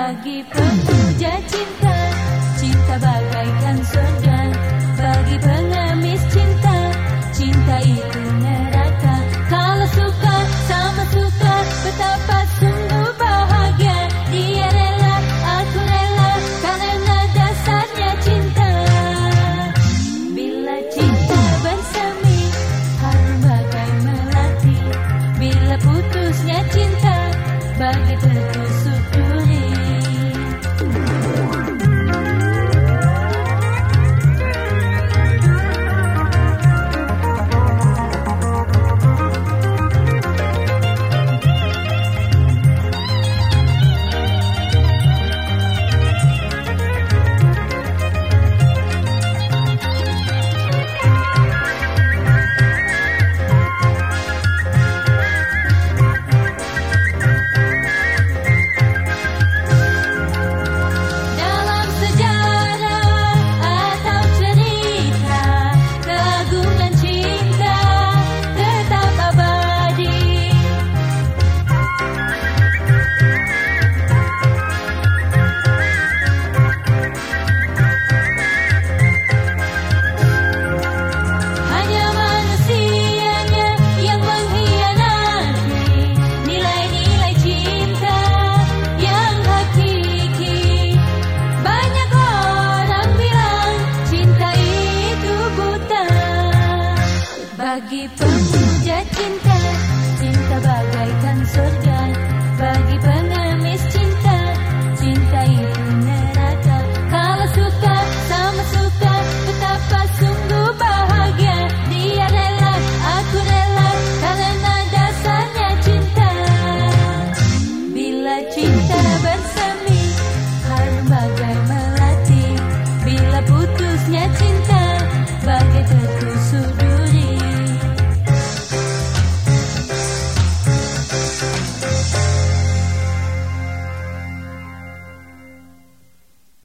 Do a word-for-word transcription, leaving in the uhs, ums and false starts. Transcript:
Bagi pemuja cinta, cinta bagaikan surga. Bagi pengemis cinta, cinta itu neraka. Kalau suka sama suka, betapa sungguh bahagia. Dia rela, aku rela, karena dasarnya cinta. Bila cinta bersemi, harum bagai melati. Bila putusnya cinta, bagai tertusuk duri. Bagi pemuja cinta, cinta bagaikan surga. Bagi pengemis cinta, cinta itu neraka. Kalau suka sama suka, betapa sungguh bahagia. Dia rela, aku rela, karena dasarnya cinta. Bila cinta bersemi, harum bagai melati. Bila putusnya cinta, bagai tertutup.